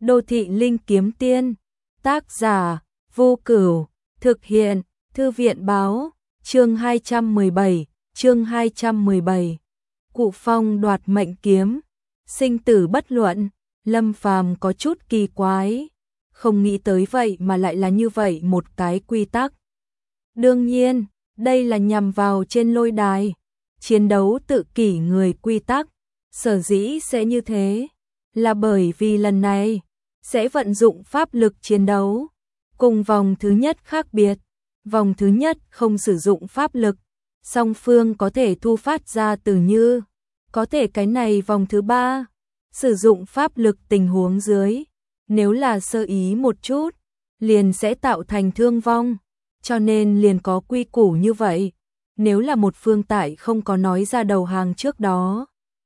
Đô thị linh kiếm tiên, tác giả, Vô Cửu, thực hiện, Thư viện báo, chương 217. Cụ Phong đoạt mệnh kiếm, sinh tử bất luận, Lâm Phàm có chút kỳ quái, không nghĩ tới vậy mà lại là như vậy một cái quy tắc. Đương nhiên, đây là nhằm vào trên lôi đài, chiến đấu tự kỷ người quy tắc, sở dĩ sẽ như thế, là bởi vì lần này sẽ vận dụng pháp lực chiến đấu, cùng vòng thứ nhất khác biệt. Vòng thứ nhất không sử dụng pháp lực, song phương có thể thu phát ra từ như, có thể cái này vòng thứ ba, sử dụng pháp lực tình huống dưới, nếu là sơ ý một chút, liền sẽ tạo thành thương vong, cho nên liền có quy củ như vậy. Nếu là một phương tại không có nói ra đầu hàng trước đó,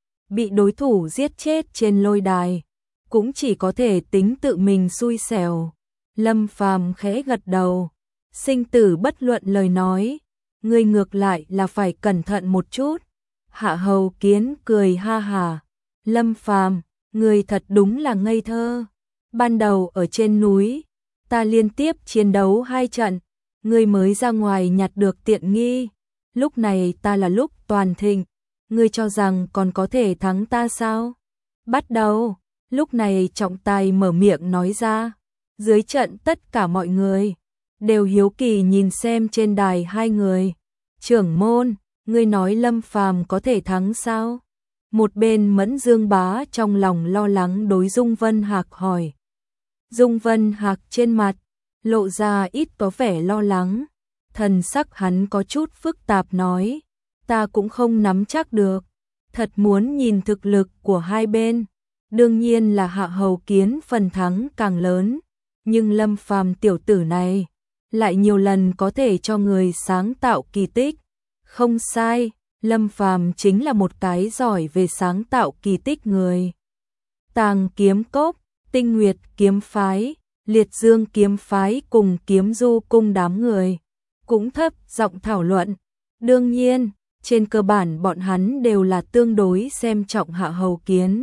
bị đối thủ giết chết trên lôi đài, cũng chỉ có thể tính tự mình xui xẻo. Lâm Phàm khẽ gật đầu, sinh tử bất luận lời nói, ngươi ngược lại là phải cẩn thận một chút. Hạ Hầu Kiến cười ha hà, Lâm Phàm, ngươi thật đúng là ngây thơ. Ban đầu ở trên núi, ta liên tiếp chiến đấu 2 trận, ngươi mới ra ngoài nhặt được tiện nghi. Lúc này ta là lúc toàn thịnh, ngươi cho rằng còn có thể thắng ta sao? Bắt đầu, lúc này trọng tài mở miệng nói ra. Dưới trận tất cả mọi người đều hiếu kỳ nhìn xem trên đài hai người. Trưởng môn, ngươi nói Lâm Phàm có thể thắng sao? Một bên Mẫn Dương Bá trong lòng lo lắng đối Dung Vân Hạc hỏi. Dung Vân Hạc trên mặt lộ ra ít có vẻ lo lắng, thần sắc hắn có chút phức tạp nói, ta cũng không nắm chắc được, thật muốn nhìn thực lực của hai bên, đương nhiên là Hạ Hầu Kiến phần thắng càng lớn, nhưng Lâm Phàm tiểu tử này lại nhiều lần có thể cho người sáng tạo kỳ tích. Không sai, Lâm Phàm chính là một cái giỏi về sáng tạo kỳ tích người. Tàng Kiếm Cốc, Tinh Nguyệt kiếm phái, Liệt Dương kiếm phái cùng Kiếm Du cung đám người cũng thấp giọng thảo luận. Đương nhiên, trên cơ bản bọn hắn đều là tương đối xem trọng Hạ Hầu Kiến.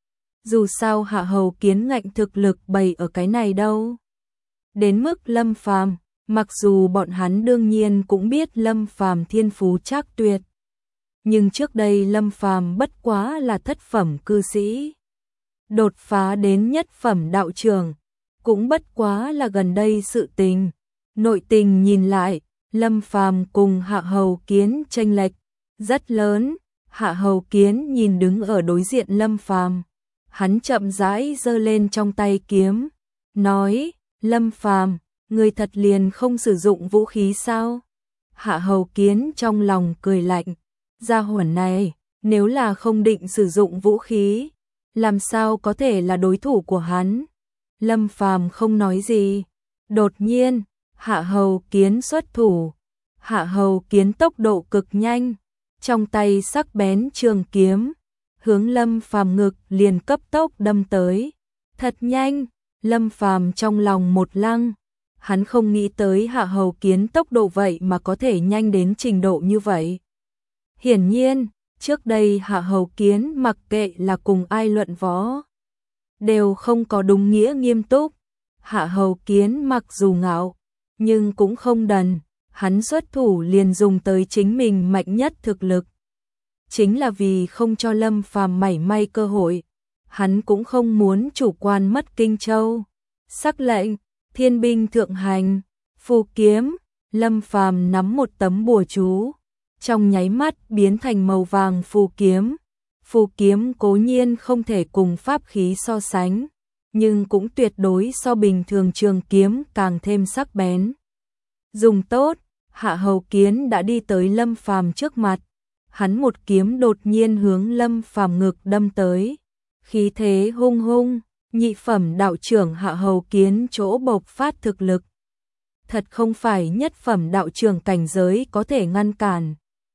Dù sao Hạ Hầu Kiến ngạnh thực lực bày ở cái này đâu. Đến mức Lâm Phàm, mặc dù bọn hắn đương nhiên cũng biết Lâm Phàm thiên phú trác tuyệt, nhưng trước đây Lâm Phàm bất quá là thất phẩm cư sĩ, đột phá đến nhất phẩm đạo trưởng, cũng bất quá là gần đây sự tình. Nội tình nhìn lại, Lâm Phàm cùng Hạ Hầu Kiến chênh lệch rất lớn. Hạ Hầu Kiến nhìn đứng ở đối diện Lâm Phàm, hắn chậm rãi giơ lên trong tay kiếm, nói: Lâm Phàm, ngươi thật liền không sử dụng vũ khí sao? Hạ Hầu Kiến trong lòng cười lạnh, gia hỏa này, nếu là không định sử dụng vũ khí, làm sao có thể là đối thủ của hắn? Lâm Phàm không nói gì. Đột nhiên, Hạ Hầu Kiến xuất thủ. Hạ Hầu Kiến tốc độ cực nhanh, trong tay sắc bén trường kiếm, hướng Lâm Phàm ngực liền cấp tốc đâm tới. Thật nhanh, Lâm Phàm trong lòng một lăng, hắn không nghĩ tới Hạ Hầu Kiến tốc độ vậy mà có thể nhanh đến trình độ như vậy. Hiển nhiên, trước đây Hạ Hầu Kiến mặc kệ là cùng ai luận võ, đều không có đúng nghĩa nghiêm túc. Hạ Hầu Kiến mặc dù ngạo, nhưng cũng không đần, hắn xuất thủ liền dùng tới chính mình mạnh nhất thực lực. Chính là vì không cho Lâm Phàm mảy may cơ hội, hắn cũng không muốn chủ quan mất Kinh Châu. Sắc lệnh, thiên binh thượng hành, phù kiếm, Lâm Phàm nắm một tấm bùa chú, trong nháy mắt biến thành màu vàng phù kiếm. Phù kiếm cố nhiên không thể cùng pháp khí so sánh, nhưng cũng tuyệt đối so bình thường trường kiếm càng thêm sắc bén. Dùng tốt, Hạ Hầu Kiến đã đi tới Lâm Phàm trước mặt, hắn một kiếm đột nhiên hướng Lâm Phàm ngực đâm tới, khí thế hung hung, nhị phẩm đạo trưởng Hạ Hầu Kiến chỗ bộc phát thực lực, thật không phải nhất phẩm đạo trưởng cảnh giới có thể ngăn cản.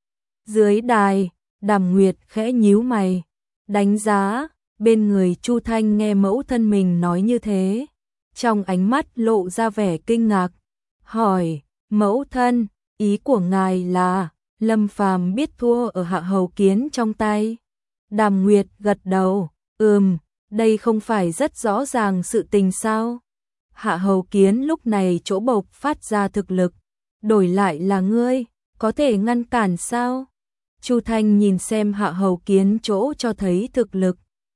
Dưới đài, Đàm Nguyệt khẽ nhíu mày, đánh giá. Bên người Chu Thanh nghe mẫu thân mình nói như thế, trong ánh mắt lộ ra vẻ kinh ngạc, hỏi: mẫu thân, ý của ngài là Lâm Phàm biết thua ở Hạ Hầu Kiến trong tay? Đàm Nguyệt gật đầu, đây không phải rất rõ ràng sự tình sao? Hạ Hầu Kiến lúc này chỗ bộc phát ra thực lực, đổi lại là ngươi, có thể ngăn cản sao? Chu Thanh nhìn xem Hạ Hầu Kiến chỗ cho thấy thực lực,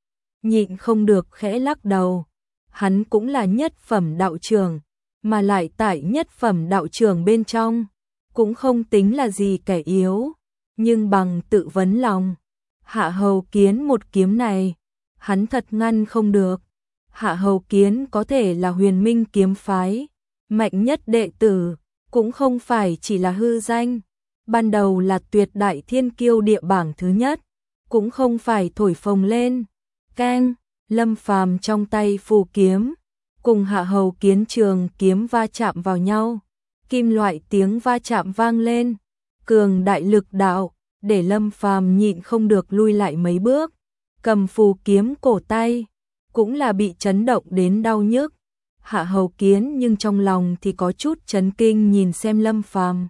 nhịn không được khẽ lắc đầu. Hắn cũng là nhất phẩm đạo trưởng, mà lại tại nhất phẩm đạo trưởng bên trong, cũng không tính là gì kẻ yếu, nhưng bằng tự vấn lòng, Hạ Hầu Kiến một kiếm này, hắn thật ngăn không được. Hạ Hầu Kiến có thể là Huyền Minh kiếm phái mạnh nhất đệ tử, cũng không phải chỉ là hư danh, ban đầu là tuyệt đại thiên kiêu địa bảng thứ nhất, cũng không phải thổi phồng lên. Keng, Lâm Phàm trong tay phù kiếm, cùng Hạ Hầu Kiến trường kiếm va chạm vào nhau, kim loại tiếng va chạm vang lên, cường đại lực đạo, để Lâm Phàm nhịn không được lui lại mấy bước, cầm phù kiếm cổ tay, cũng là bị chấn động đến đau nhức. Hạ Hầu Kiến nhưng trong lòng thì có chút chấn kinh nhìn xem Lâm Phàm.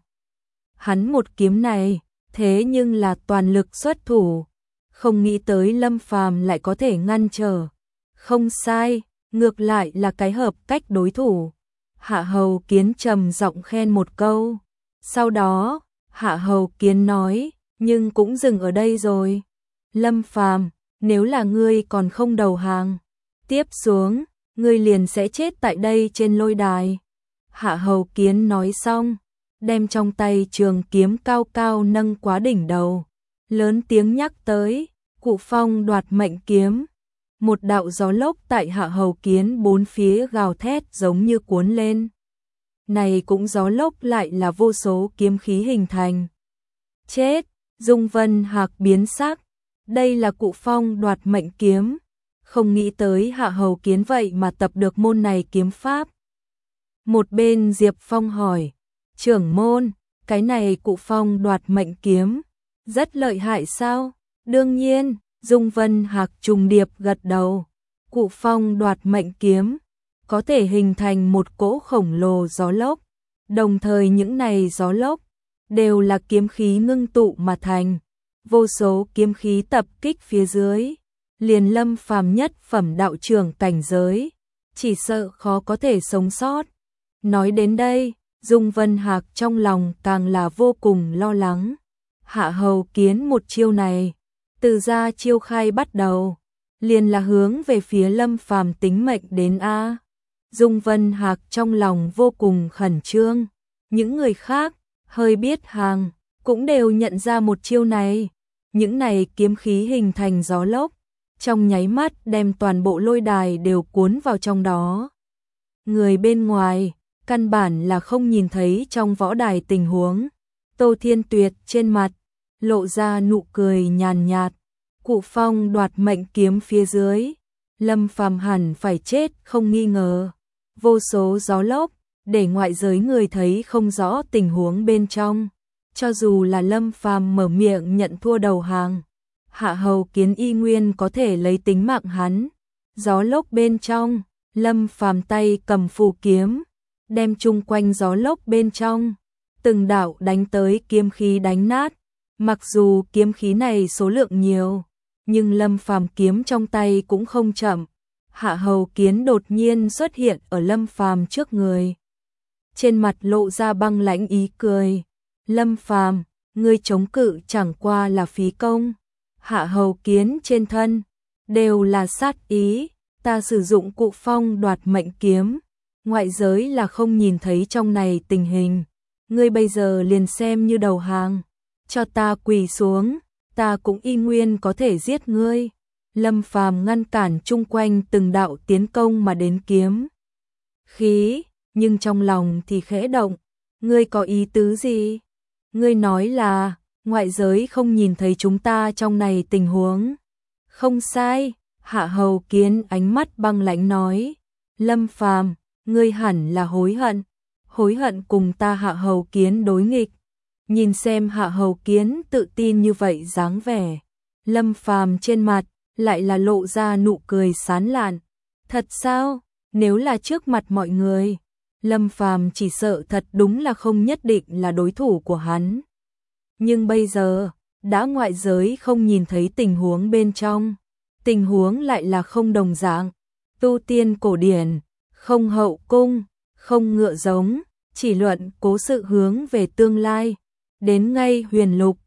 Hắn một kiếm này, thế nhưng là toàn lực xuất thủ, không nghĩ tới Lâm Phàm lại có thể ngăn trở. Không sai, ngược lại là cái hợp cách đối thủ. Hạ Hầu Kiến trầm giọng khen một câu. Sau đó, Hạ Hầu Kiến nói, nhưng cũng dừng ở đây rồi. Lâm Phàm, nếu là ngươi còn không đầu hàng, tiếp xuống, ngươi liền sẽ chết tại đây trên lôi đài. Hạ Hầu Kiến nói xong, đem trong tay trường kiếm cao cao nâng quá đỉnh đầu, lớn tiếng nhắc tới, Cụ Phong đoạt mệnh kiếm. Một đạo gió lốc tại Hạ Hầu Kiến bốn phía gào thét giống như cuốn lên. Này cũng gió lốc lại là vô số kiếm khí hình thành. Chết, Dung Vân Hạc biến sắc, đây là Cụ Phong đoạt mệnh kiếm. Không nghĩ tới Hạ Hầu Kiến vậy mà tập được môn này kiếm pháp. Một bên Diệp Phong hỏi, trưởng môn, cái này Cụ Phong đoạt mệnh kiếm, rất lợi hại sao? Đương nhiên, Dung Vân Hạc trùng điệp gật đầu. Cụ Phong đoạt mệnh kiếm, có thể hình thành một cỗ khổng lồ gió lốc, đồng thời những này gió lốc đều là kiếm khí ngưng tụ mà thành, vô số kiếm khí tập kích phía dưới, liền Lâm Phàm nhất phẩm đạo trưởng cảnh giới, chỉ sợ khó có thể sống sót. Nói đến đây, Dung Vân Hạc trong lòng càng là vô cùng lo lắng. Hạ Hầu Kiến một chiêu này, từ ra chiêu khai bắt đầu, liền là hướng về phía Lâm Phàm tính mệnh đến a. Dung Vân Hạc trong lòng vô cùng khẩn trương, những người khác hơi biết hàng cũng đều nhận ra một chiêu này, những này kiếm khí hình thành gió lốc, trong nháy mắt đem toàn bộ lôi đài đều cuốn vào trong đó. Người bên ngoài căn bản là không nhìn thấy trong võ đài tình huống. Tô Thiên Tuyệt trên mặt lộ ra nụ cười nhàn nhạt. Cụ Phong đoạt mệnh kiếm phía dưới, Lâm Phàm hẳn phải chết không nghi ngờ. Vô số gió lốc để ngoại giới người thấy không rõ tình huống bên trong. Cho dù là Lâm Phàm mở miệng nhận thua đầu hàng, Hạ Hầu Kiến y nguyên có thể lấy tính mạng hắn. Gió lốc bên trong, Lâm Phàm tay cầm phù kiếm, đem chung quanh gió lốc bên trong, từng đạo đánh tới kiếm khí đánh nát. Mặc dù kiếm khí này số lượng nhiều, nhưng Lâm Phàm kiếm trong tay cũng không chậm. Hạ Hầu Kiến đột nhiên xuất hiện ở Lâm Phàm trước người, trên mặt lộ ra băng lãnh ý cười. Lâm Phàm, ngươi chống cự chẳng qua là phí công. Hạ Hầu Kiến trên thân đều là sát ý, ta sử dụng Cụ Phong đoạt mệnh kiếm, ngoại giới là không nhìn thấy trong này tình hình. Ngươi bây giờ liền xem như đầu hàng, cho ta quỳ xuống, ta cũng y nguyên có thể giết ngươi. Lâm Phàm ngăn cản chung quanh từng đạo tiến công mà đến kiếm khí, nhưng trong lòng thì khẽ động. Ngươi có ý tứ gì? Ngươi nói là ngoại giới không nhìn thấy chúng ta trong này tình huống. Không sai, Hạ Hầu Kiến ánh mắt băng lãnh nói. Lâm Phàm, ngươi hẳn là hối hận cùng ta Hạ Hầu Kiến đối nghịch. Nhìn xem Hạ Hầu Kiến tự tin như vậy dáng vẻ, Lâm Phàm trên mặt lại là lộ ra nụ cười sán lạn. Thật sao? Nếu là trước mặt mọi người, Lâm Phàm chỉ sợ thật đúng là không nhất định là đối thủ của hắn. Nhưng bây giờ, đã ngoại giới không nhìn thấy tình huống bên trong, tình huống lại là không đồng dạng. Tu tiên cổ điển, không hậu cung, không ngựa giống, chỉ luận cố sự hướng về tương lai. Đến ngay huyền lục,